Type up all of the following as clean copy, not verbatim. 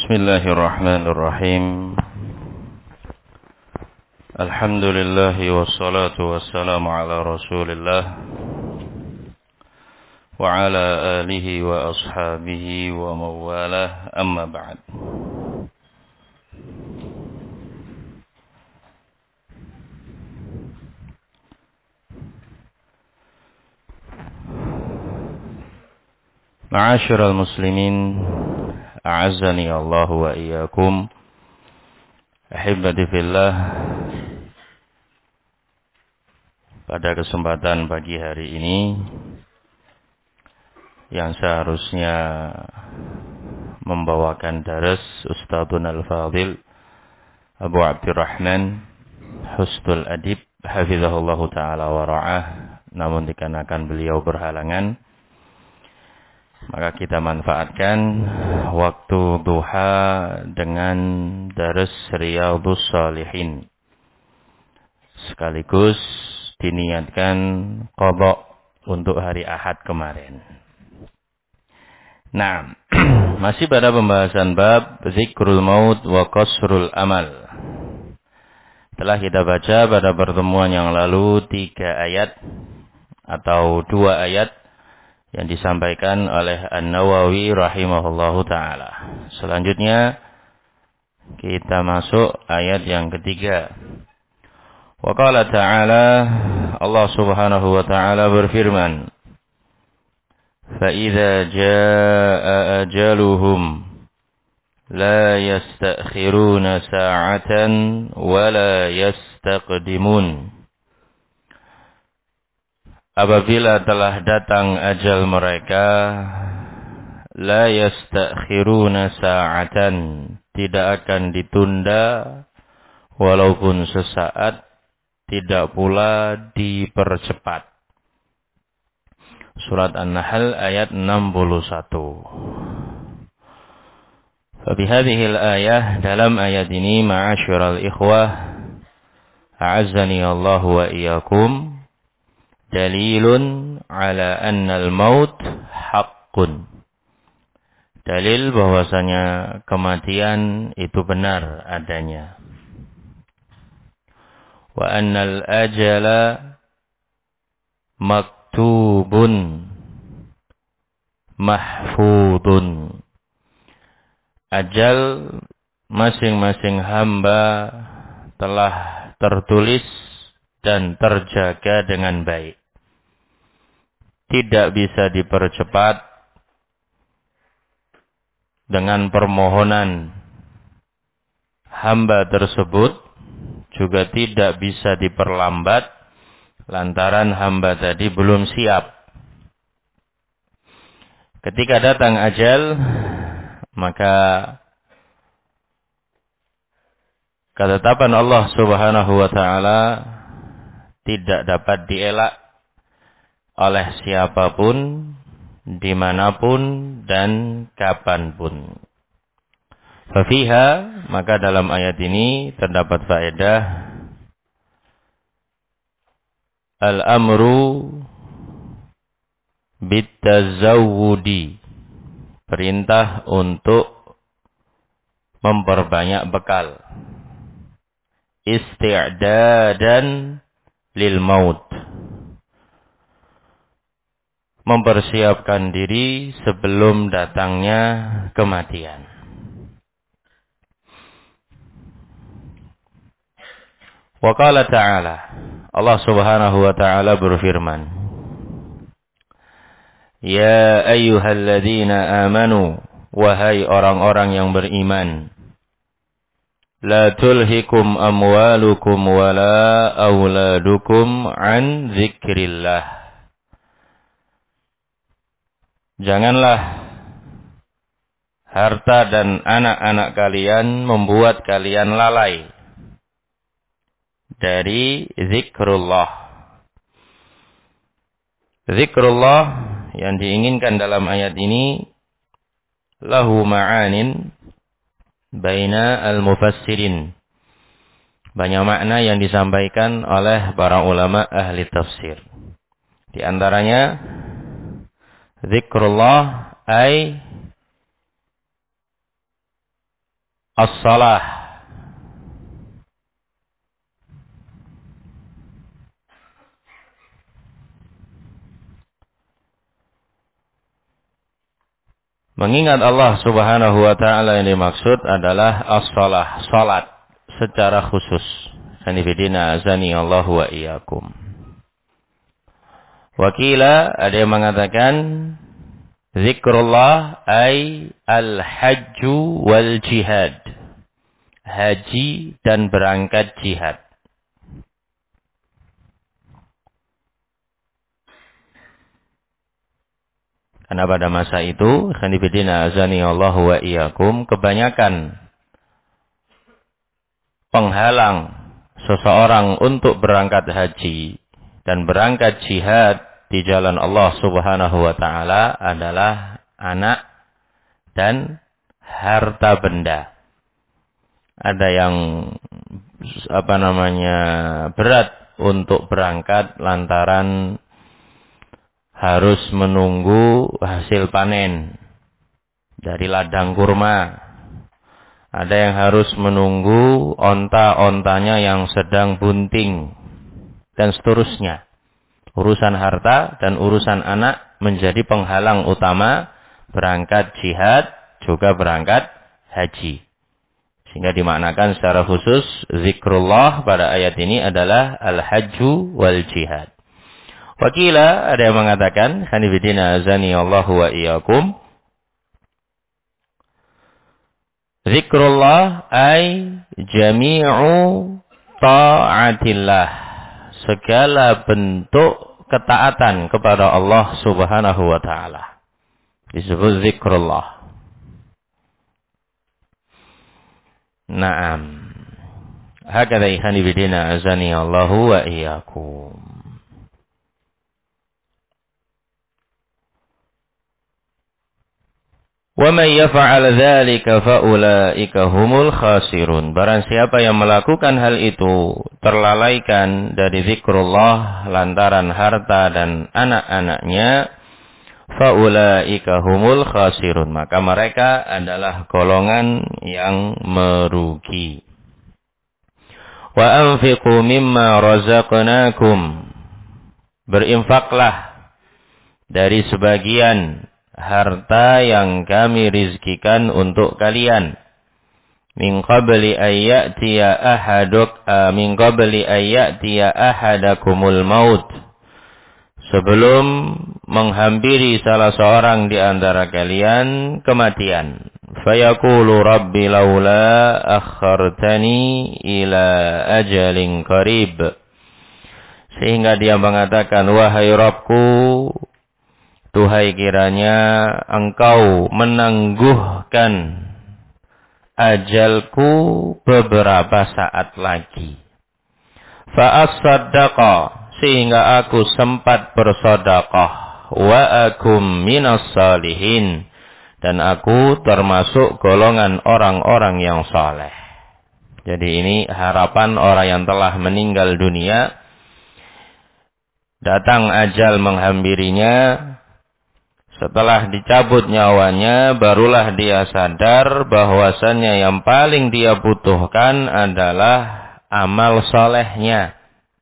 Bismillahirrahmanirrahim. Alhamdulillah wassalatu wassalamu ala Rasulillah wa ala alihi wa ashabihi wa mawalah, amma ba'd. Ma'asyiral muslimin, a'azzani Allah wa iyyakum. Ahibati fillah. Pada kesempatan pagi hari ini yang seharusnya membawakan daras Ustadzun Al-Fadil Abu Abdurrahman Husnul Adib hafizahullahu ta'ala wa ra'ah, namun dikarenakan beliau berhalangan, maka kita manfaatkan waktu duha dengan daras Riyadhus Shalihin, sekaligus diniatkan qadha untuk hari Ahad kemarin. Nah, masih pada pembahasan bab zikrul maut wa qasrul amal. Telah kita baca pada pertemuan yang lalu 3 ayat atau 2 ayat yang disampaikan oleh An-Nawawi rahimahullahu ta'ala. Selanjutnya kita masuk ayat yang ketiga. Wa qala ta'ala, Allah subhanahu wa ta'ala berfirman, فَإِذَا جَاءَ أَجَلُهُمْ لَا يَسْتَأْخِرُونَ سَاعَةً وَلَا يَسْتَقْدِمُونَ. Apabila telah datang ajal mereka, la yastakhiruna sa'atan, tidak akan ditunda walaupun sesaat, tidak pula dipercepat. Surat An-Nahl ayat 61. Fabihadihil ayah, dalam ayat ini, ma'asyiral ikhwah, a'azzani Allah wa iyyakum, dalilun ala annal maut haqqun. Dalil bahwasanya kematian itu benar adanya. Wa annal ajala maktubun mahfudun. Ajal masing-masing hamba telah tertulis dan terjaga dengan baik. Tidak bisa dipercepat dengan permohonan hamba tersebut, juga tidak bisa diperlambat lantaran hamba tadi belum siap. Ketika datang ajal, maka ketetapan Allah subhanahu wa ta'ala tidak dapat dielak oleh siapapun, dimanapun, dan kapanpun. Fafiha, maka dalam ayat ini terdapat faedah al-amru bitazawwudi, perintah untuk memperbanyak bekal, isti'dadan lil maut, mempersiapkan diri sebelum datangnya kematian. Wa qala ta'ala, Allah subhanahu wa ta'ala berfirman, ya ayyuhalladzina amanu, wahai orang-orang yang beriman, la tulhikum amwalukum wala auladukum an zikrillah. Janganlah harta dan anak-anak kalian membuat kalian lalai dari zikrullah. Zikrullah yang diinginkan dalam ayat ini lahu ma'anin baina al-mufassirin. Banyak makna yang disampaikan oleh para ulama ahli tafsir. Di antaranya zikrullah ay as-salah. Mengingat Allah Subhanahu wa taala yang dimaksud adalah as-shalah, salat secara khusus. Sanifidina azani Allah wa iyyakum. Wakila ada yang mengatakan zikrullah ay al-hajju wal jihad. Haji dan berangkat jihad. Karena pada masa itu, khanifidina azani Allah wa iyyakum, kebanyakan penghalang seseorang untuk berangkat haji dan berangkat jihad di jalan Allah Subhanahu wa taala adalah anak dan harta benda. Ada yang berat untuk berangkat lantaran harus menunggu hasil panen dari ladang kurma. Ada yang harus menunggu onta-ontanya yang sedang bunting. Dan seterusnya. Urusan harta dan urusan anak menjadi penghalang utama berangkat jihad juga berangkat haji. Sehingga dimaknakan secara khusus zikrullah pada ayat ini adalah al-hajju wal jihad. Wakila ada yang mengatakan khanifidina azani Allahu wa iyyakum, zikrullah ay jami'u ta'atillah, segala bentuk ketaatan kepada Allah Subhanahu wa taala disebut zikrullah. Naam. Hakadha khanifidina azani Allahu wa iyyakum. وَمَنْ يَفْعَلَ ذَلِكَ فَأُولَئِكَ هُمُ الْخَاسِرُونَ. Barang siapa yang melakukan hal itu, terlalaikan dari zikrullah lantaran harta dan anak-anaknya, فَأُولَئِكَ هُمُ الْخَاسِرُونَ. Maka mereka adalah golongan yang merugi. وَأَنْفِقُوا مِمَّا رَزَقْنَاكُمْ. Berinfaklah dari sebagian harta yang kami rizkikan untuk kalian. Min qabli ayyatiya ahadakumul maut. Sebelum menghampiri salah seorang di antara kalian kematian. Fayaqulu rabbi laula akhartani ila ajalin qarib. Sehingga dia mengatakan, wahai Rabbku, tuhai kiranya engkau menangguhkan ajalku beberapa saat lagi. Fa'as-saddaqa, sehingga aku sempat bersedekah. Wa akum minas salihin, dan aku termasuk golongan orang-orang yang saleh. Jadi ini harapan orang yang telah meninggal dunia. Datang ajal menghampirinya. Setelah dicabut nyawanya, barulah dia sadar bahwasannya yang paling dia butuhkan adalah amal solehnya.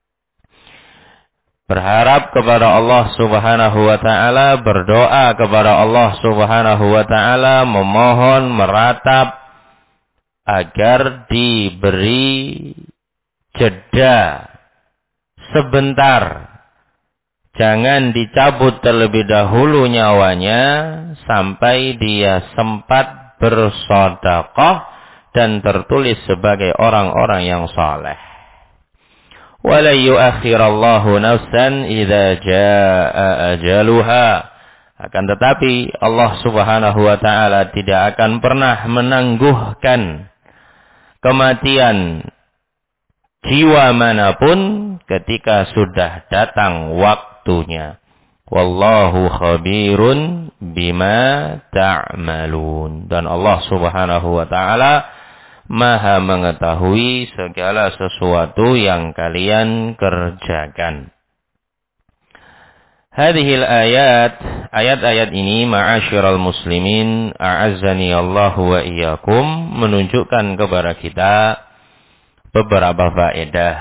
Berharap kepada Allah Subhanahu wa ta'ala, berdoa kepada Allah Subhanahu wa ta'ala, memohon, meratap agar diberi jeda sebentar. Jangan dicabut terlebih dahulu nyawanya sampai dia sempat bersedekah dan tertulis sebagai orang-orang yang saleh. Wala yu'akhirallahu nafsan idza jaa ajaluha. Akan tetapi Allah Subhanahu wa taala tidak akan pernah menangguhkan kematian jiwa manapun ketika sudah datang waktunya. Wallahu khabirun bima ta'malun. Dan Allah Subhanahu wa taala Maha mengetahui segala sesuatu yang kalian kerjakan. Hadhil ayat-ayat ini ma'asyiral muslimin a'azzani Allah wa iyyakum menunjukkan kepada kita beberapa faedah.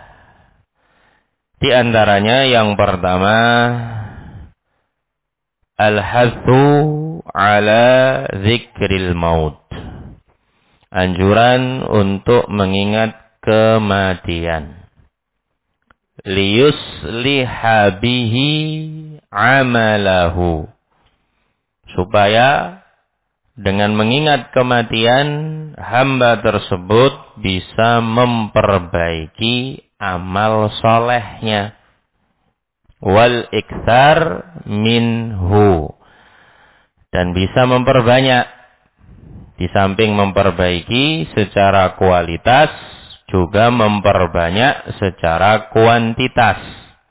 Di antaranya yang pertama al-hathu ala dzikril maut. Anjuran untuk mengingat kematian. Liyusliha bihi amalahu. Supaya dengan mengingat kematian, hamba tersebut bisa memperbaiki amal solehnya. Wal iktsar minhu. Dan bisa memperbanyak. Di samping memperbaiki secara kualitas, juga memperbanyak secara kuantitas.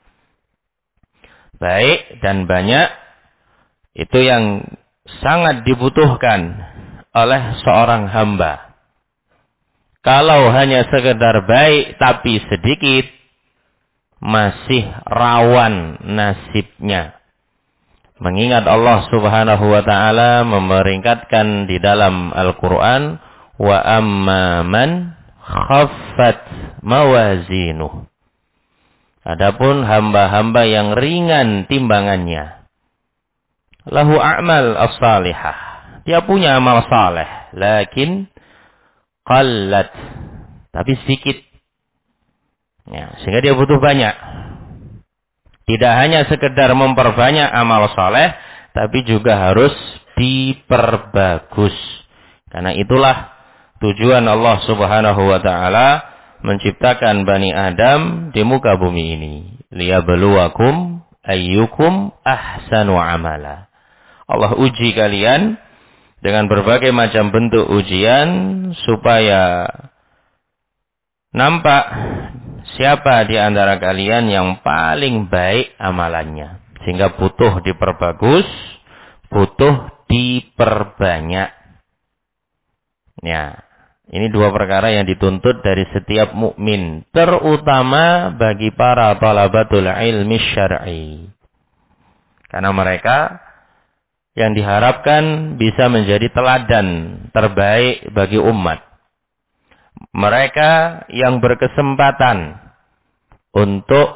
Baik dan banyak, itu yang sangat dibutuhkan oleh seorang hamba. Kalau hanya sekedar baik tapi sedikit, masih rawan nasibnya. Mengingat Allah Subhanahu wa taala memeringatkan di dalam Al-Qur'an, wa amman khaffat mawazinuh. Adapun hamba-hamba yang ringan timbangannya, lahu a'mal as-salihah. Dia punya amal saleh, lakin qallat, tapi sedikit. Ya, sehingga dia butuh banyak. Tidak hanya sekedar memperbanyak amal saleh, tapi juga harus diperbagus. Karena itulah tujuan Allah Subhanahu wa taala menciptakan Bani Adam di muka bumi ini. Liyabluwakum ayyukum ahsanu amala. Allah uji kalian dengan berbagai macam bentuk ujian supaya nampak siapa di antara kalian yang paling baik amalannya. Sehingga butuh diperbagus, butuh diperbanyak. Ya, ini dua perkara yang dituntut dari setiap mukmin, terutama bagi para talabatul ilmi syar'i. Karena mereka yang diharapkan bisa menjadi teladan terbaik bagi umat. Mereka yang berkesempatan untuk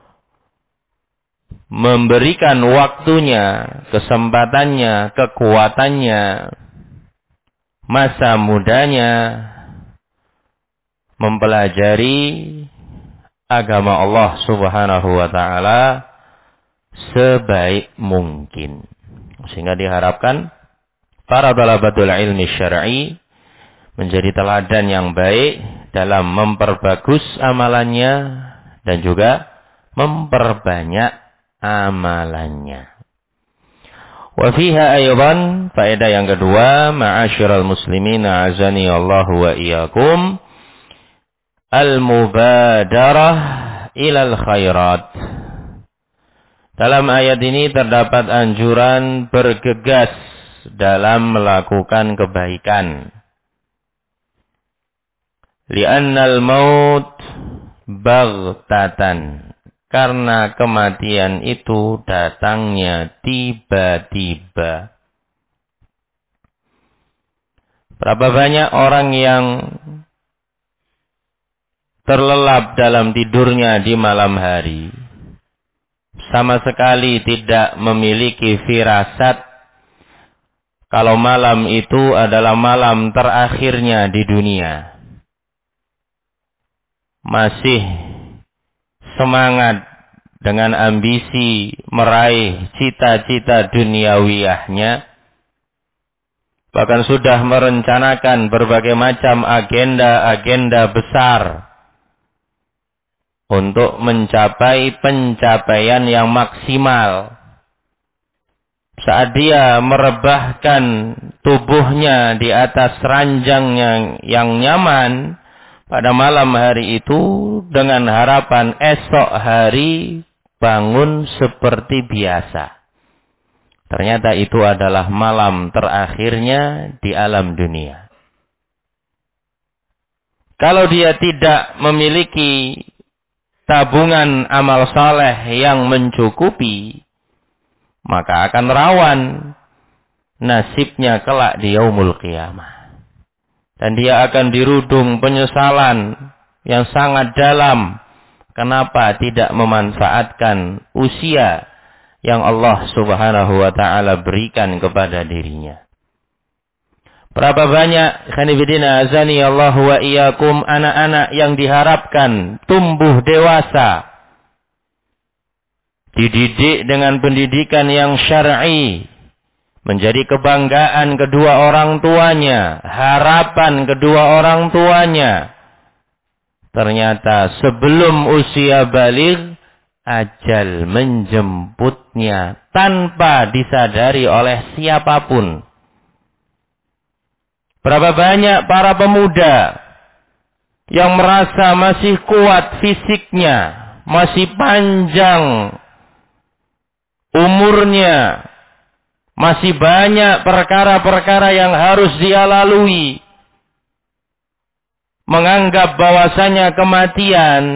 memberikan waktunya, kesempatannya, kekuatannya, masa mudanya, mempelajari agama Allah Subhanahu wa taala sebaik mungkin. Sehingga diharapkan para talabatul ilmi syar'i menjadi teladan yang baik dalam memperbagus amalannya dan juga memperbanyak amalannya. Wa fiha aydan, faedah yang kedua, ma'asyiral muslimin azani Allah wa iyyakum, al-mubadarah ilal khairat. Dalam ayat ini terdapat anjuran bergegas dalam melakukan kebaikan. Li'annal maut baghtatan. Karena kematian itu datangnya tiba-tiba. Berapa banyak orang yang terlelap dalam tidurnya di malam hari, sama sekali tidak memiliki firasat kalau malam itu adalah malam terakhirnya di dunia. Masih semangat dengan ambisi meraih cita-cita duniawiyahnya, bahkan sudah merencanakan berbagai macam agenda-agenda besar untuk mencapai pencapaian yang maksimal. Saat dia merebahkan tubuhnya di atas ranjang yang nyaman pada malam hari itu dengan harapan esok hari bangun seperti biasa. Ternyata itu adalah malam terakhirnya di alam dunia. Kalau dia tidak memiliki tabungan amal saleh yang mencukupi, maka akan rawan nasibnya kelak di yaumul qiyamah. Dan dia akan dirudung penyesalan yang sangat dalam. Kenapa tidak memanfaatkan usia yang Allah Subhanahu wa ta'ala berikan kepada dirinya. Berapa banyak khanifidina azani Allah wa iyyakum anak-anak yang diharapkan tumbuh dewasa, dididik dengan pendidikan yang syar'i, menjadi kebanggaan kedua orang tuanya, harapan kedua orang tuanya. Ternyata sebelum usia baligh, ajal menjemputnya tanpa disadari oleh siapapun. Berapa banyak para pemuda yang merasa masih kuat fisiknya, masih panjang umurnya, masih banyak perkara-perkara yang harus dia lalui, menganggap bahwasanya kematian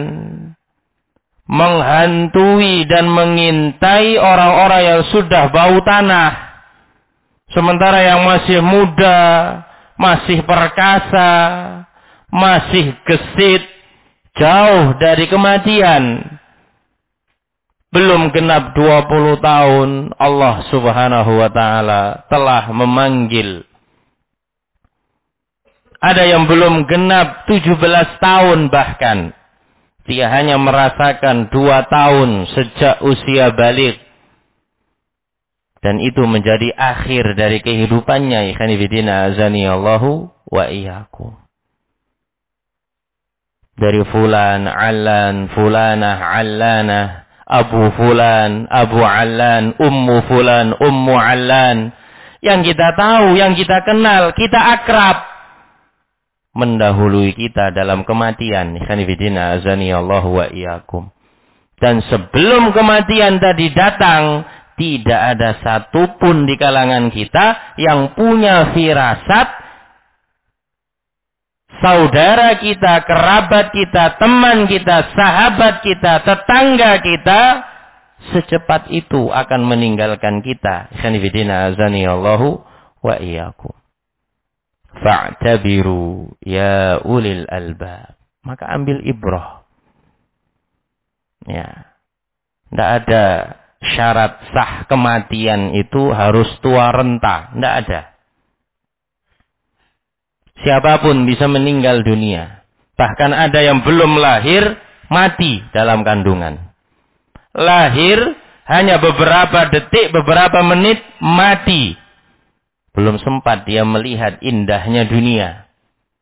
menghantui dan mengintai orang-orang yang sudah bau tanah, sementara yang masih muda, masih perkasa, masih gesit, jauh dari kematian. Belum genap 20 tahun, Allah Subhanahu wa ta'ala telah memanggil. Ada yang belum genap 17 tahun bahkan. Dia hanya merasakan 2 tahun sejak usia baligh. Dan itu menjadi akhir dari kehidupannya. Ikhwanifidina azani Allahu wa iyyakum. Dari fulan, allan, fulanah, allanah, abu fulan, abu allan, ummu fulan, ummu allan. Yang kita tahu, yang kita kenal, kita akrab. Mendahului kita dalam kematian. Ikhwanifidina azani Allahu wa iyyakum. Dan sebelum kematian tadi datang, tidak ada satupun di kalangan kita yang punya firasat saudara kita, kerabat kita, teman kita, sahabat kita, tetangga kita secepat itu akan meninggalkan kita. Khanifidina azani Allahu wa iyyakum. Fa'tabiru ya ulil albab. Maka ambil ibrah. Ya. Tidak ada syarat sah kematian itu harus tua renta. Tidak ada. Siapapun bisa meninggal dunia. Bahkan ada yang belum lahir, mati dalam kandungan. Lahir, hanya beberapa detik, beberapa menit, mati. Belum sempat dia melihat indahnya dunia.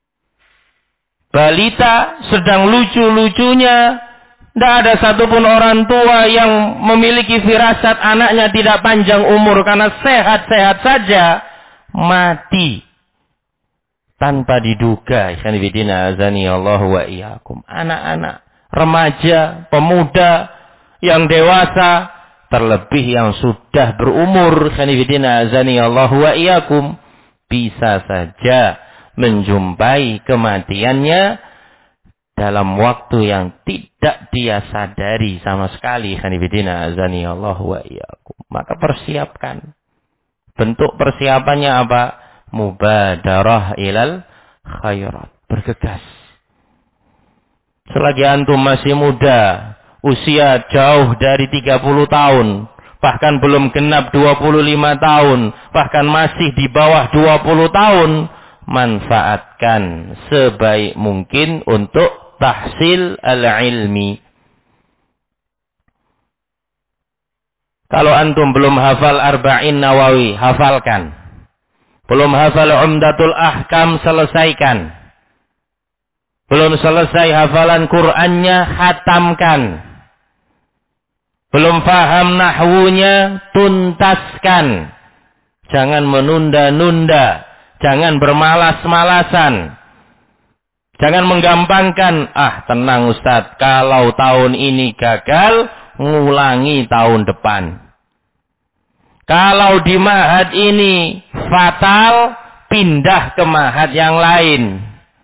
Balita sedang lucu-lucunya. Tidak ada satupun orang tua yang memiliki firasat anaknya tidak panjang umur karena sehat-sehat saja, mati tanpa diduga. Ikhwanifidina azani Allahu wa iyyakum. Anak-anak, remaja, pemuda, yang dewasa, terlebih yang sudah berumur, ikhwanifidina azani Allahu wa iyyakum, bisa saja menjumpai kematiannya dalam waktu yang tidak dia sadari sama sekali. Khanifidina azani Allah wa iyyakum. Maka persiapkan. Bentuk persiapannya apa? Mubadarah ilal khairat. Bergegas. Selagi antum masih muda, usia jauh dari 30 tahun, bahkan belum genap 25 tahun, bahkan masih di bawah 20 tahun, manfaatkan sebaik mungkin untuk tahsil al-ilmi. Kalau antum belum hafal Arba'in Nawawi, hafalkan. Belum hafal Umdatul Ahkam, selesaikan. Belum selesai hafalan Qur'annya, khatamkan. Belum faham nahwunya, tuntaskan. Jangan menunda-nunda. Jangan bermalas-malasan. Jangan menggampangkan, tenang Ustaz, kalau tahun ini gagal, ngulangi tahun depan. Kalau di ma'had ini fatal, pindah ke ma'had yang lain.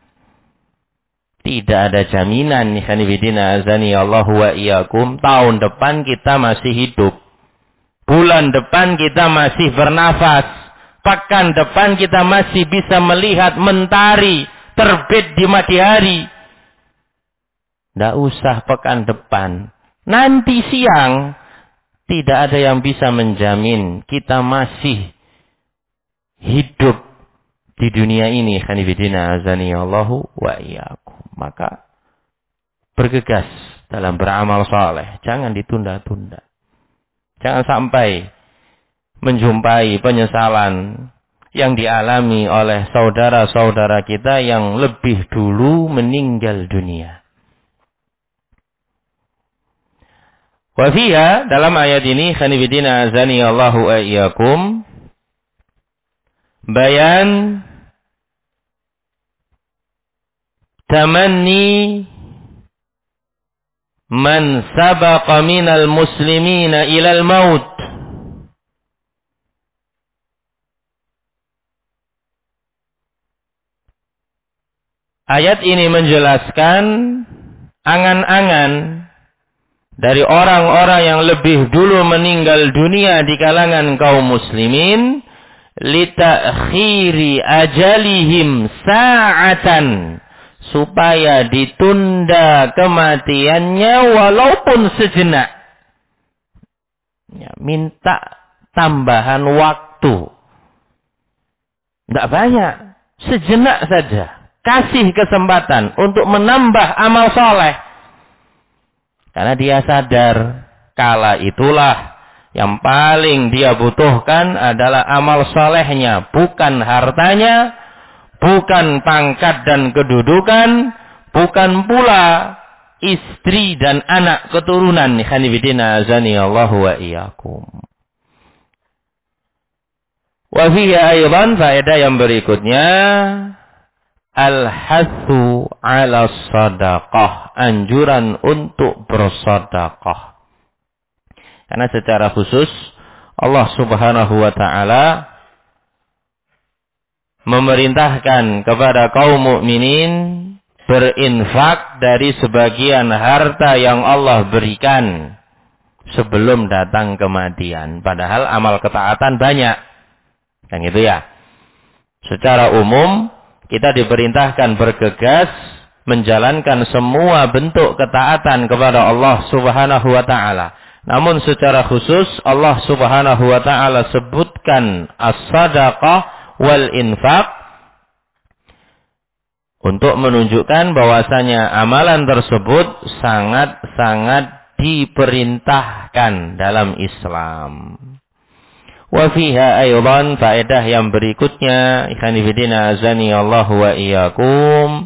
Tidak ada jaminan, ikhwanifidina azani Allahu wa iyyakum, tahun depan kita masih hidup. Bulan depan kita masih bernafas. Pekan depan kita masih bisa melihat mentari terbit di pagi hari. Tidak usah pekan depan. Nanti siang, tidak ada yang bisa menjamin kita masih hidup di dunia ini. Khanifidina azaniyallahu wa iyyakum. Maka bergegas dalam beramal saleh. Jangan ditunda-tunda. Jangan sampai menjumpai penyesalan yang dialami oleh saudara-saudara kita yang lebih dulu meninggal dunia. Wa fiha, dalam ayat ini, khanifidina azaniyallahu wa iyyakum, bayan tamanni man sabaqa minal muslimina ilal maut. Ayat ini menjelaskan angan-angan dari orang-orang yang lebih dulu meninggal dunia di kalangan kaum muslimin, litakhiri ajalihim sa'atan, supaya ditunda kematiannya walaupun sejenak. Ya, minta tambahan waktu. Tidak banyak, sejenak saja. Kasih kesempatan untuk menambah amal soleh. Karena dia sadar, kala itulah yang paling dia butuhkan adalah amal solehnya. Bukan hartanya, bukan pangkat dan kedudukan, bukan pula istri dan anak keturunan. Khanifidina azaniyallahu wa iyyakum. Wa fiha aydan, faedah yang berikutnya, al-hathu ala sadaqah, anjuran untuk bersedekah. Karena secara khusus Allah Subhanahu wa taala memerintahkan kepada kaum mukminin berinfak dari sebagian harta yang Allah berikan sebelum datang kematian. Padahal amal ketaatan banyak. Kan gitu ya. Secara umum kita diperintahkan bergegas menjalankan semua bentuk ketaatan kepada Allah Subhanahu wa taala. Namun secara khusus Allah Subhanahu wa taala sebutkan as-sadaqah wal infaq untuk menunjukkan bahwasanya amalan tersebut sangat-sangat diperintahkan dalam Islam. Wa fiha aydan, faedah yang berikutnya, ikhwani fillah azanillahu wa iyyakum,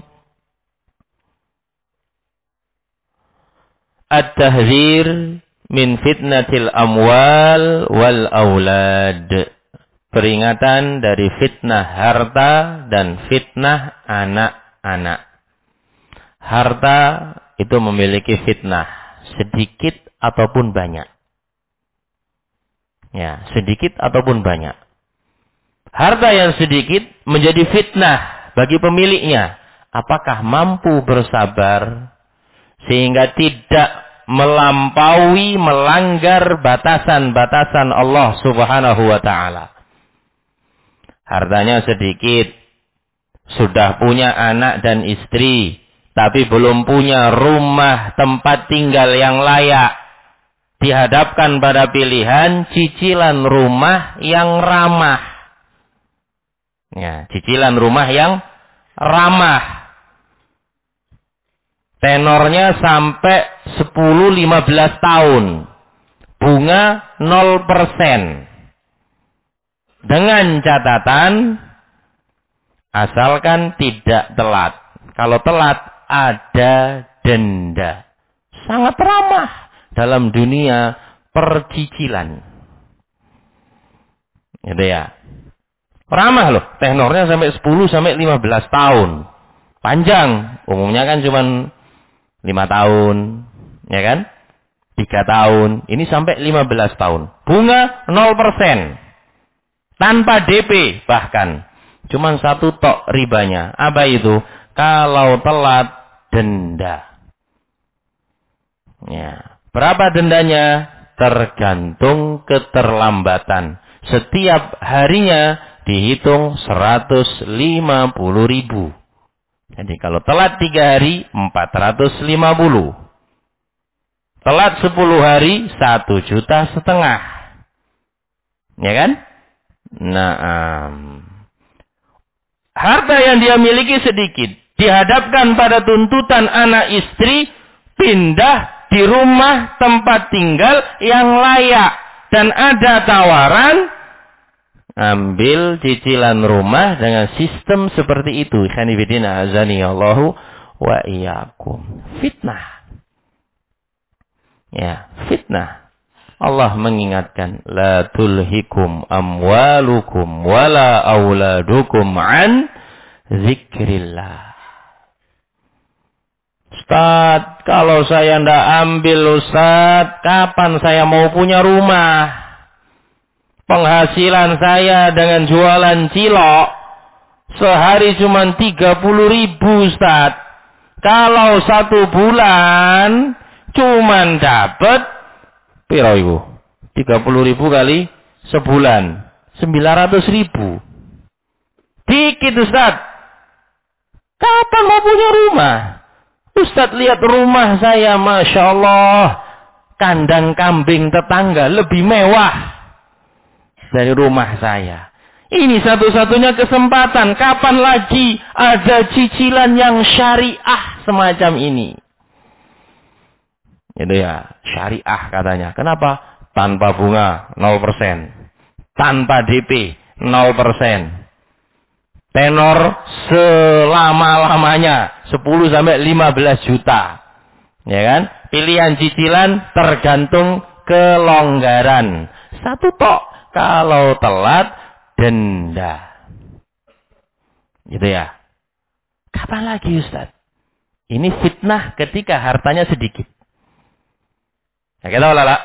at-tahdzir min fitnatil amwal wal aulad. Peringatan dari fitnah harta dan fitnah anak-anak. Harta itu memiliki fitnah, sedikit ataupun banyak. Ya, sedikit ataupun banyak. Harta yang sedikit menjadi fitnah bagi pemiliknya. Apakah mampu bersabar sehingga tidak melampaui, melanggar batasan-batasan Allah Subhanahu wa taala? Hartanya sedikit, sudah punya anak dan istri, tapi belum punya rumah tempat tinggal yang layak. Dihadapkan pada pilihan cicilan rumah yang ramah. Ya, cicilan rumah yang ramah. Tenornya sampai 10-15 tahun. Bunga 0%. Dengan catatan, asalkan tidak telat. Kalau telat, ada denda. Sangat ramah dalam dunia percicilan. Gitu ya. Ramah loh, tenornya sampai 10-15 tahun. Panjang, umumnya kan cuma 5 tahun, ya kan? 3 tahun, ini sampai 15 tahun. Bunga 0%. Tanpa DP bahkan. Cuma 1 tok ribanya. Apa itu? Kalau telat, denda. Ya. Berapa dendanya? tergantung keterlambatan. Setiap harinya dihitung 150.000. Jadi kalau telat 3 hari, 450. Telat 10 hari, 1,5 juta. Ya kan? Nah, harta yang dia miliki sedikit. Dihadapkan pada tuntutan anak istri, pindah di rumah tempat tinggal yang layak. Dan ada tawaran, ambil cicilan rumah dengan sistem seperti itu. Khanifidina azani Allahu wa iyyakum. Fitnah. Ya, fitnah. Allah mengingatkan, la tulhikum amwalukum wala auladukum an zikrillah. Ustaz, kalau saya ndak ambil Ustaz, kapan saya mau punya rumah? Penghasilan saya dengan jualan cilok sehari cuma 30.000 Ustaz. Kalau 1 bulan cuma dapat piro ibu? 30.000 kali sebulan 900.000. Dikit Ustaz. Kapan mau punya rumah? Ustaz lihat rumah saya, Masya Allah. Kandang kambing tetangga lebih mewah dari rumah saya. Ini satu-satunya kesempatan. Kapan lagi ada cicilan yang syariah semacam ini? Itu ya, syariah katanya. Kenapa? Tanpa bunga 0%. Tanpa DP 0%. Tenor selama-lamanya 10 sampai 15 juta. Ya kan? Pilihan cicilan tergantung kelonggaran. 1 tok. Kalau telat, denda. Gitu ya. Kapan lagi Ustaz? Ini fitnah ketika hartanya sedikit. Kita lala.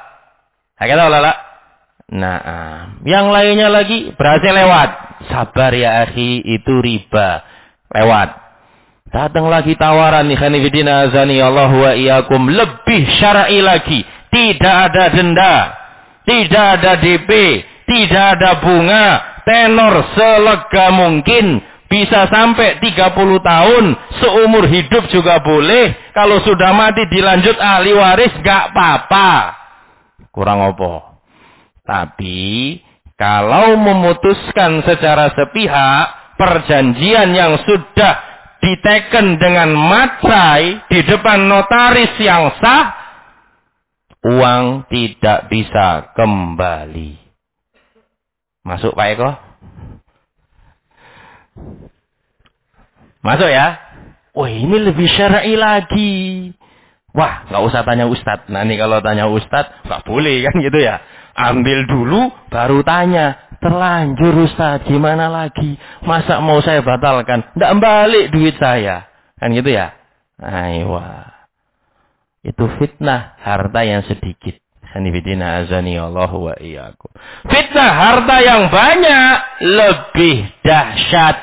Nah, yang lainnya lagi berhasil lewat. Sabar ya akhi, itu riba. Lewat. Datang lagi tawaran nih khanifidina azani Allah wa iyyakum, lebih syar'i lagi. Tidak ada denda, tidak ada DP, tidak ada bunga, tenor selega mungkin. Bisa sampai 30 tahun, seumur hidup juga boleh. Kalau sudah mati dilanjut ahli waris, gak apa-apa. Kurang apa? Tapi, kalau memutuskan secara sepihak, perjanjian yang sudah diteken dengan matsai di depan notaris yang sah, uang tidak bisa kembali. Masuk Pak Eko? Masuk ya? Wah, ini lebih syar'i lagi. Wah, nggak usah tanya Ustadz. Nah, ini kalau tanya Ustadz, nggak boleh kan gitu ya. Ambil dulu, baru tanya. Terlanjur Ustadz, gimana lagi? Masa mau saya batalkan? Nggak balik duit saya. Kan gitu ya? Aywa. Itu fitnah harta yang sedikit. Hanifidina azani Allah wa iyyakum. Fitnah harta yang banyak lebih dahsyat.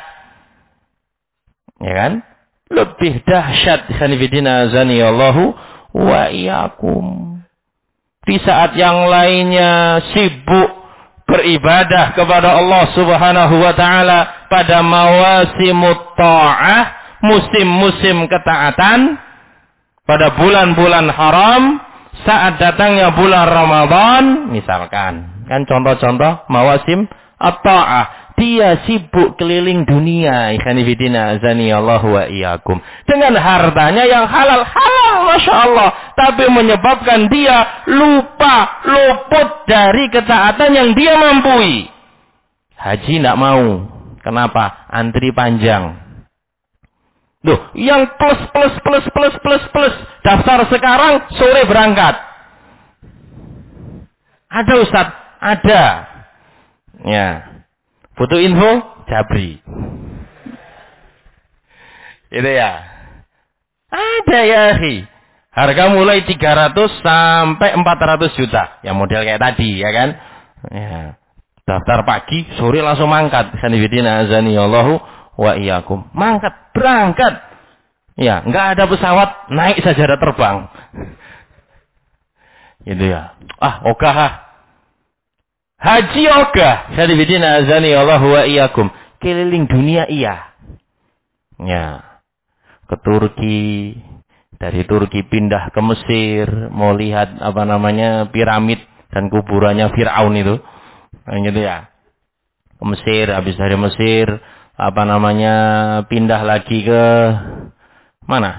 Ya kan? Lebih dahsyat. Hanifidina azani Allah wa iyyakum. Di saat yang lainnya sibuk beribadah kepada Allah Subhanahu wa taala pada mawasimut ta'ah, musim-musim ketaatan, pada bulan-bulan haram, saat datangnya bulan Ramadan, misalkan, kan contoh-contoh mawasim at-ta'ah, dia sibuk keliling dunia, ikhwanifidina azani Allah wa iyyakum, dengan hartanya yang halal, Masya Allah, tapi menyebabkan dia lupa, luput dari ketaatan yang dia mampu. Haji tidak mau. Kenapa? Antri panjang. Loh, yang plus. Daftar sekarang, sore berangkat. Ada Ustaz? Ada. Ya. Butuh info? Jabri. Itu ya. Ada ya, akhi. Harga mulai 300 sampai 400 juta. Yang model kayak tadi, ya kan? Ya. Daftar pagi, sore langsung mangkat. Sanibidina azani Allahu wa iyyakum. Mangkat, berangkat. Ya, enggak ada pesawat, naik saja ada terbang. Gitu ya. Ogah ah. Haji ogah. Syadibidina azani Allah wa iyyakum. Keliling dunia iya. Ya. Ke Turki. Dari Turki pindah ke Mesir. Mau lihat piramid dan kuburannya Fir'aun itu. Gitu ya. Ke Mesir. Habis dari Mesir. Pindah lagi ke mana?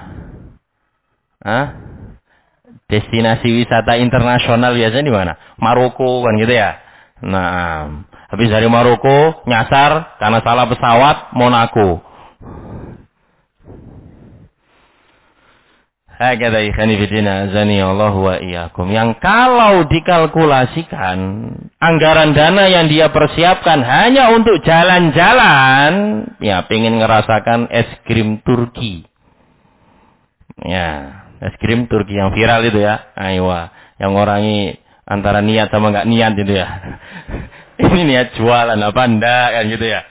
Destinasi wisata internasional biasanya di mana? Maroko kan gitu ya. Nah, habis dari Maroko nyasar karena salah pesawat Monaco. Hakadha ikhwani fillah azani Allah wa iyyakum. Yang kalau dikalkulasikan anggaran dana yang dia persiapkan hanya untuk jalan-jalan, ya pengen ngerasakan es krim Turki. Ya, es krim Turki yang viral itu ya. Aywa, yang orangnya antara niat sama enggak niat itu ya. Ini niat jualan apa enggak kan gitu ya.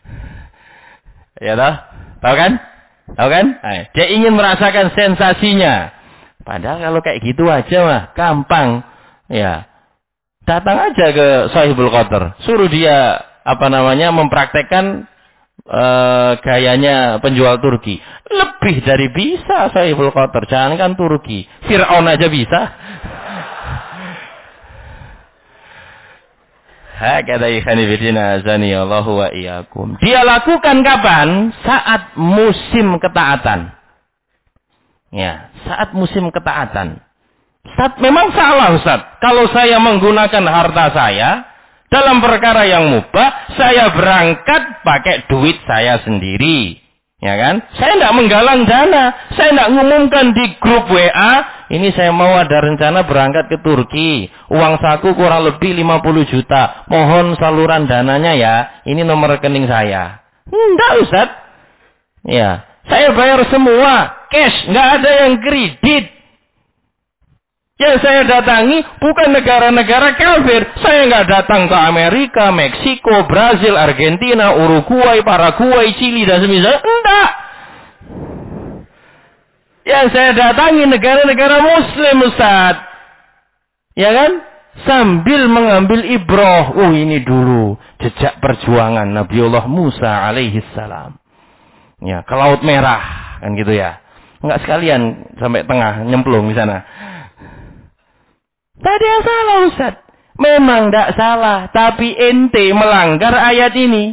Ya toh? Tahu kan? Tahu kan? Dia ingin merasakan sensasinya. Padahal kalau kayak gitu aja mah gampang. Ya. Datang aja ke Sahibul Qadar. Suruh dia mempraktekkan gayanya penjual Turki. Lebih dari bisa Sahibul Qadar. Jangankan Turki. Fir'aun aja bisa. Hakadha ikhwani fillah azani Allahu wa iyyakum. Dia lakukan kapan? Saat musim ketaatan. Ya, saat musim ketaatan. Memang salah Ustaz. Kalau saya menggunakan harta saya dalam perkara yang mubah, saya berangkat pakai duit saya sendiri. Ya kan? Saya tidak menggalang dana. Saya tidak ngumumkan di grup WA, ini saya mau ada rencana berangkat ke Turki. Uang saku kurang lebih 50 juta. Mohon saluran dananya ya. Ini nomor rekening saya. Enggak Ustaz. Ya, saya bayar semua cash, nggak ada yang kredit. Yang saya datangi bukan negara-negara kafir. Saya nggak datang ke Amerika, Meksiko, Brazil, Argentina, Uruguay, Paraguay, Chili dan semisal. Enggak. Yang saya datangi negara-negara Muslim Ustaz. Ya kan? Sambil mengambil ibrah. Ini dulu jejak perjuangan Nabiullah Musa alaihi salam. Ya, ke Laut Merah kan gitu ya. Enggak sekalian sampai tengah nyemplung di sana. Tadi yang salah Ustaz. Memang tidak salah. Tapi ente melanggar ayat ini.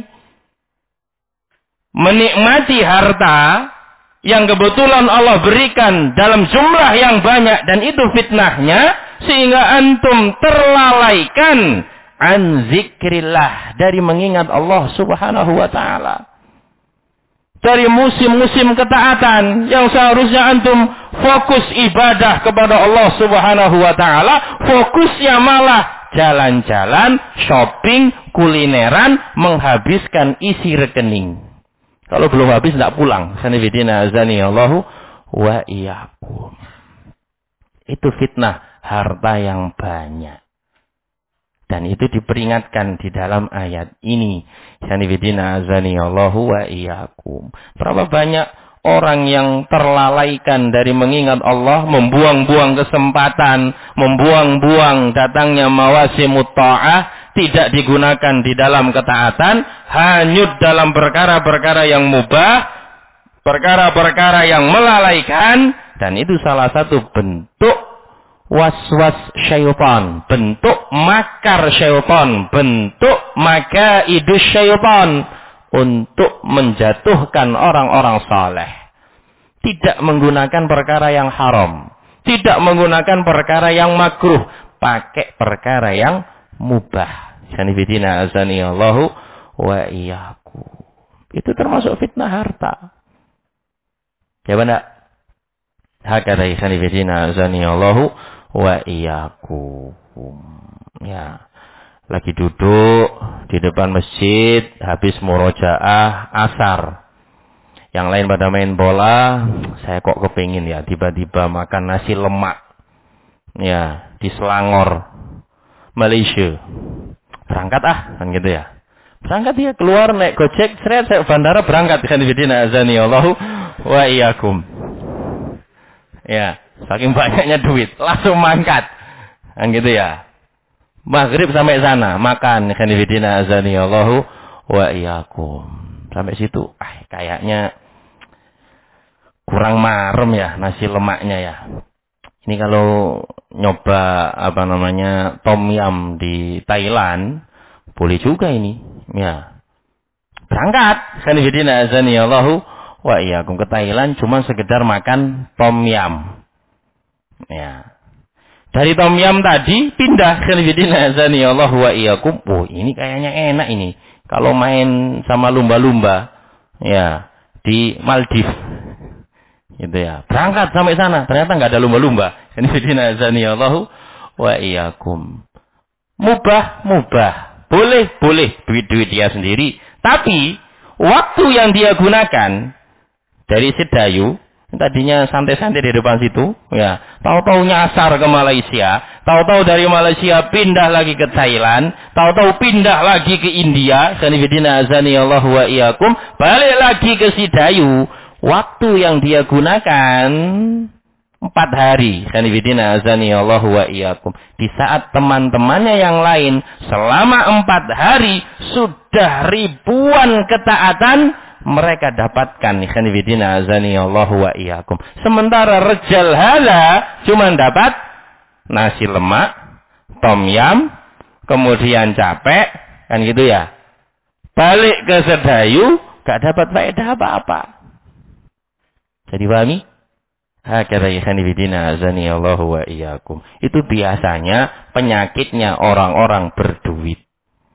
Menikmati harta yang kebetulan Allah berikan dalam jumlah yang banyak. Dan itu fitnahnya. Sehingga antum terlalaikan. An zikrillah. Dari mengingat Allah subhanahu wa ta'ala. Dari musim-musim ketaatan yang seharusnya antum fokus ibadah kepada Allah subhanahu wa ta'ala, fokusnya malah jalan-jalan, shopping, kulineran, menghabiskan isi rekening. Kalau belum habis tidak pulang. Sanibidina azani Allahu wa iyyakum. Itu fitnah harta yang banyak. Dan itu diperingatkan di dalam ayat ini. Sanibidina azani Allahu wa iyyakum. Berapa banyak orang yang terlalaikan dari mengingat Allah, membuang-buang kesempatan, membuang-buang datangnya mawasimut ta'ah, tidak digunakan di dalam ketaatan, hanyut dalam perkara-perkara yang mubah, perkara-perkara yang melalaikan, dan itu salah satu bentuk was-was syaitan, bentuk makar syaitan, bentuk makaidus syaitan untuk menjatuhkan orang-orang saleh. Tidak menggunakan perkara yang haram, tidak menggunakan perkara yang makruh, pakai perkara yang mubah. Sanifidina azani Allahu wa iyyakum. Itu termasuk fitnah harta. Ya benar. Hakadha sanifidina azani Allahu wa iyyakum. Ya. Lagi duduk di depan masjid habis murojaah asar. Yang lain pada main bola, saya kok kepingin ya tiba-tiba makan nasi lemak. Ya, di Selangor, Malaysia. Berangkat kan gitu ya. Berangkat ya, keluar naik Gojek, seret saya bandara berangkat kan bidina azani Allahu wa iyyakum. Ya. Saking banyaknya duit, langsung mangkat. Kan gitu ya. Maghrib sampai sana, makan. Khanifidina azani Allahu wa iyyakum. Sampai situ, kayaknya kurang marem ya nasi lemaknya ya. Ini kalau nyoba tom yum di Thailand, boleh juga ini. Ya. Berangkat. Khanifidina azani Allahu wa iyyakum ke Thailand cuma sekedar makan tom yum. Ya. Dari tom yum tadi pindah ke Khanifidina azani Allahu wa iyyakum. Oh, ini kayaknya enak ini. Kalau main sama lumba-lumba ya di Maldives. Gitu ya. Berangkat sampai sana, ternyata enggak ada lumba-lumba. Khanifidina azani Allahu wa iyyakum. Mubah. Boleh, duit-duit dia sendiri. Tapi waktu yang dia gunakan dari Sedayu, tadinya santai-santai di depan situ, ya, tahu-tahu nyasar ke Malaysia, tahu-tahu dari Malaysia pindah lagi ke Thailand, tahu-tahu pindah lagi ke India, Khanifidina azani Allahu wa iyyakum, balik lagi ke Sedayu, waktu yang dia gunakan 4 hari, Khanifidina azani Allahu wa iyyakum. Di saat teman-temannya yang lain selama 4 hari sudah ribuan ketaatan mereka dapatkan, Khanifidina azani Allahu wa iyyakum. Sementara rejal hala cuma dapat nasi lemak, tom yum, kemudian capek, kan gitu ya. Balik ke Sedayu gak dapat faedah apa-apa. Jadi pahami? Hakadha Khanifidina azani Allahu wa iyyakum. Itu biasanya penyakitnya orang-orang berduit.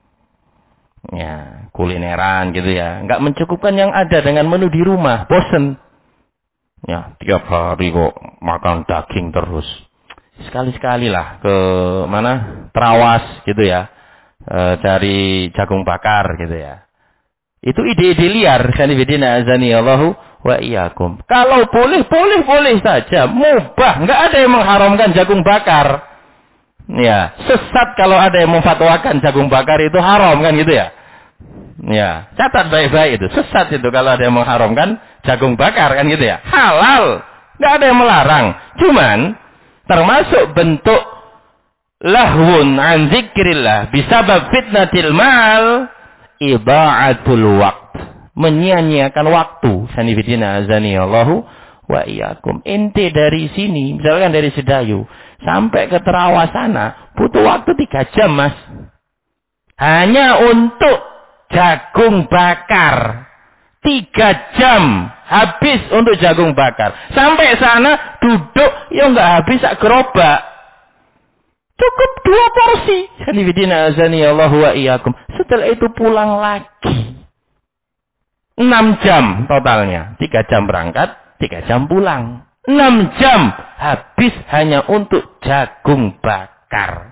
Ya, kulineran gitu ya. Enggak mencukupkan yang ada dengan menu di rumah, bosen. Ya, tiap hari kok makan daging terus. Sekali-sekali lah ke mana? Terawas gitu ya. Cari jagung bakar gitu ya. Itu ide-ide liar. Khanifidina azani Allahu wa iyyakum. Kalau boleh saja. Mubah. Enggak ada yang mengharamkan jagung bakar. Ya, sesat kalau ada yang memfatwakan jagung bakar itu haram kan gitu ya. Ya, catat baik-baik itu. Sesat itu kalau ada yang mengharamkan jagung bakar kan gitu ya. Halal. Enggak ada yang melarang. Cuman termasuk bentuk lahwun an zikrillah bisabab fitnatil mal ida'atul waqt. Menyia-nyiakan waktu. Khanifidina azani Allahu wa iyyakum. Ente dari sini, misalkan dari Sedayu sampai ke Terawas sana, butuh waktu 3 jam, Mas. Hanya untuk jagung bakar. 3 jam habis untuk jagung bakar. Sampai sana duduk, ya enggak habis sak gerobak. Cukup 2 porsi. Khanifidina azani Allahu wa iyyakum. Setelah itu pulang lagi. 6 jam totalnya. 3 jam berangkat, 3 jam pulang. 6 jam habis hanya untuk jagung bakar.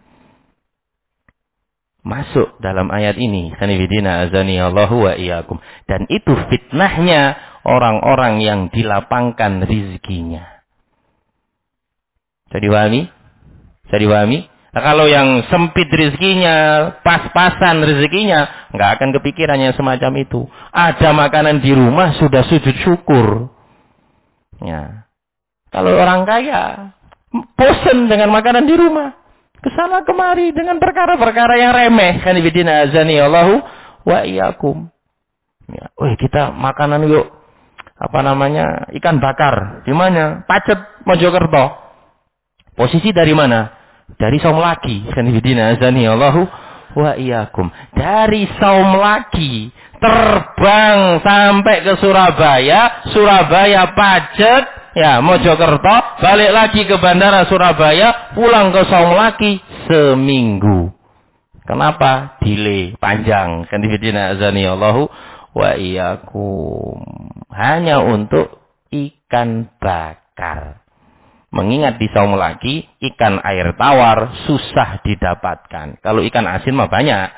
Masuk dalam ayat ini. Khanifidina azani Allahu wa iyyakum. Dan itu fitnahnya orang-orang yang dilapangkan rizkinya. Jadi dipahami? Nah, kalau yang sempit rizkinya, pas-pasan rizkinya, nggak akan kepikiran yang semacam itu. Ada makanan di rumah sudah sujud syukur. Ya. Kalau orang kaya, bosan dengan makanan di rumah. Kesana kemari dengan perkara-perkara yang remeh. Khanifidina azani Allahu wa iyyakum. Ya. Kita makanan yuk. Ikan bakar. Di mana? Pacet, Mojokerto. Posisi dari mana? Dari Saum Laki. Khanifidina azani Allahu wa iyyakum. Dari Saum Laki terbang sampai ke Surabaya pacet, ya Mojokerto, balik lagi ke bandara Surabaya, pulang ke Saum Laki seminggu. Kenapa? Delay panjang. Khanifidina azani Allahu wa iyyakum. Hanya untuk ikan bakar. Mengingat di Saum Laki ikan air tawar susah didapatkan. Kalau ikan asin mah banyak.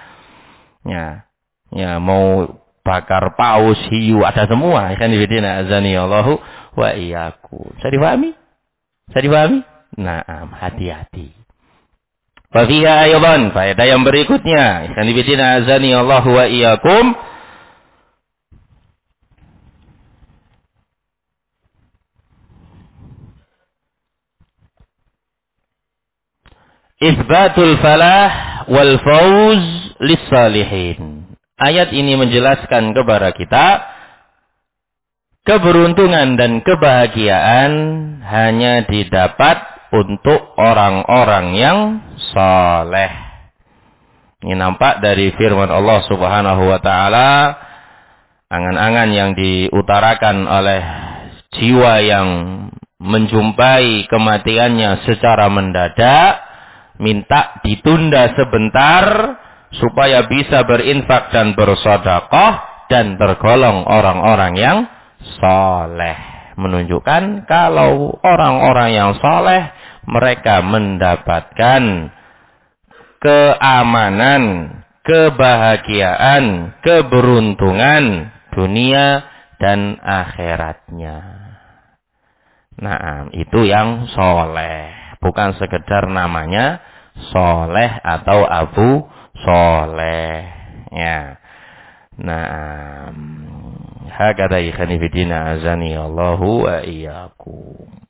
Ya mau bakar paus, hiu, ada semua. Khanifidina azani Allahu wa iyyakum. Bisa dipahami? Naam, hati-hati. Wa fiha aydan, faedah yang berikutnya. Khanifidina azani Allahu wa iyyakum. Itsbatul falah wal fauz lis-salihin. Ayat ini menjelaskan kepada kita keberuntungan dan kebahagiaan hanya didapat untuk orang-orang yang saleh. Ini nampak dari firman Allah Subhanahu wa taala, angan-angan yang diutarakan oleh jiwa yang menjumpai kematiannya secara mendadak, minta ditunda sebentar supaya bisa berinfak dan bersedekah dan tergolong orang-orang yang saleh. Menunjukkan kalau orang-orang yang saleh mereka mendapatkan keamanan, kebahagiaan, keberuntungan dunia dan akhiratnya. Nah, itu yang soleh. Bukan sekedar namanya soleh atau Abu Soleh. Ya. Nah, hakadha ikhani fidina azani Allahu wa iyyakum.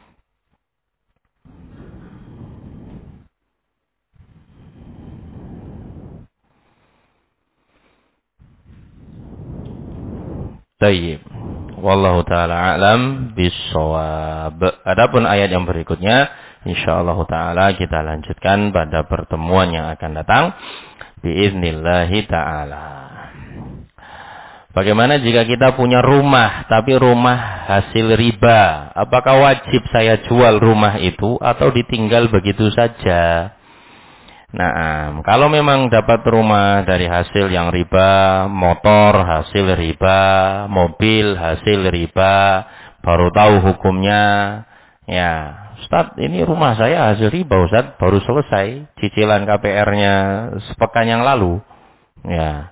Tayyib. Wallahu ta'ala a'lam bis-shawab. Adapun ayat yang berikutnya, insyaallah ta'ala kita lanjutkan pada pertemuan yang akan datang. Biiznillahi ta'ala. Bagaimana jika kita punya rumah, tapi rumah hasil riba? Apakah wajib saya jual rumah itu atau ditinggal begitu saja? Nah, kalau memang dapat rumah dari hasil yang riba, motor hasil riba, mobil hasil riba, baru tahu hukumnya, ya, Ustaz, ini rumah saya hasil riba, Ustaz, baru selesai cicilan KPR-nya sepekan yang lalu. Ya.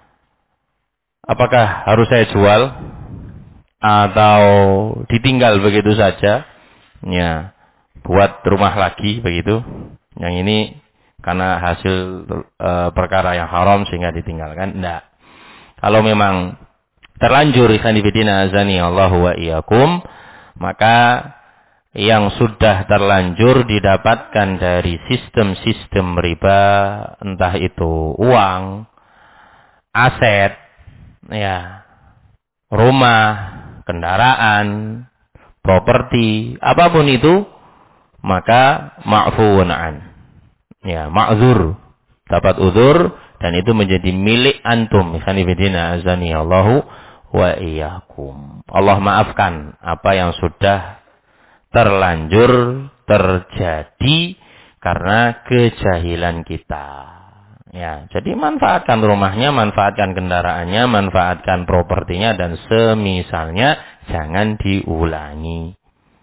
Apakah harus saya jual atau ditinggal begitu saja? Ya, buat rumah lagi begitu. Yang ini karena hasil perkara yang haram sehingga ditinggalkan. Enggak. Kalau memang terlanjur ikhwan fillah azani Allahu wa iyyakum, maka yang sudah terlanjur didapatkan dari sistem-sistem riba, entah itu uang, aset, ya, rumah, kendaraan, properti, apapun itu, maka ma'fuun an. Ya, ma'zur, dapat uzur dan itu menjadi milik antum. Ikhwanifidina azani Allahu wa iyyakum. Allah maafkan apa yang sudah terlanjur terjadi karena kejahilan kita. Ya, jadi manfaatkan rumahnya, manfaatkan kendaraannya, manfaatkan propertinya dan semisalnya, jangan diulangi.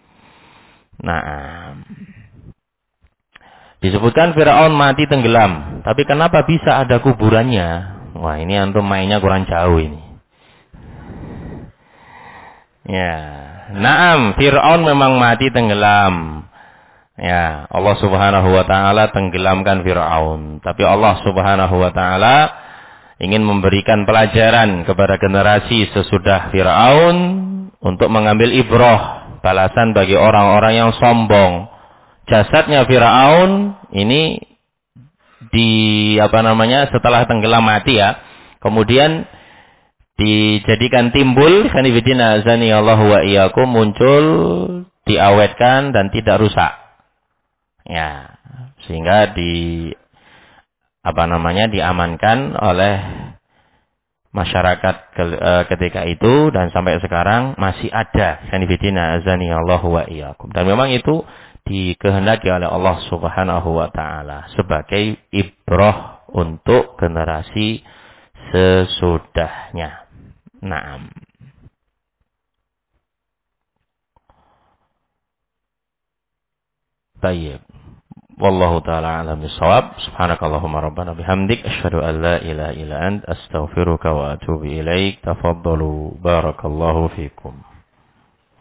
Nah, disebutkan Firaun mati tenggelam. Tapi kenapa bisa ada kuburannya? Wah, ini antum mainnya kurang jauh ini. Ya, naam, Firaun memang mati tenggelam. Ya, Allah Subhanahu wa taala tenggelamkan Firaun. Tapi Allah Subhanahu wa taala ingin memberikan pelajaran kepada generasi sesudah Firaun untuk mengambil ibrah, balasan bagi orang-orang yang sombong. Jasadnya Firaun ini setelah tenggelam mati ya, kemudian dijadikan timbul, khanifidina azani Allah wa iyyakum, muncul, diawetkan dan tidak rusak. Ya, sehingga diamankan oleh masyarakat ketika itu dan sampai sekarang masih ada, khanifidina azani Allah wa iyyakum. Dan memang itu dikehendaki oleh Allah Subhanahu wa taala sebagai ibrah untuk generasi sesudahnya. Naam. Baik. Wallahu taala a'lam bissawab. Subhanakallahumma rabbana bihamdik asyhadu an la ilaha illa ant astaghfiruka wa atubu ilaik. Tafaddalu barakallahu fikum.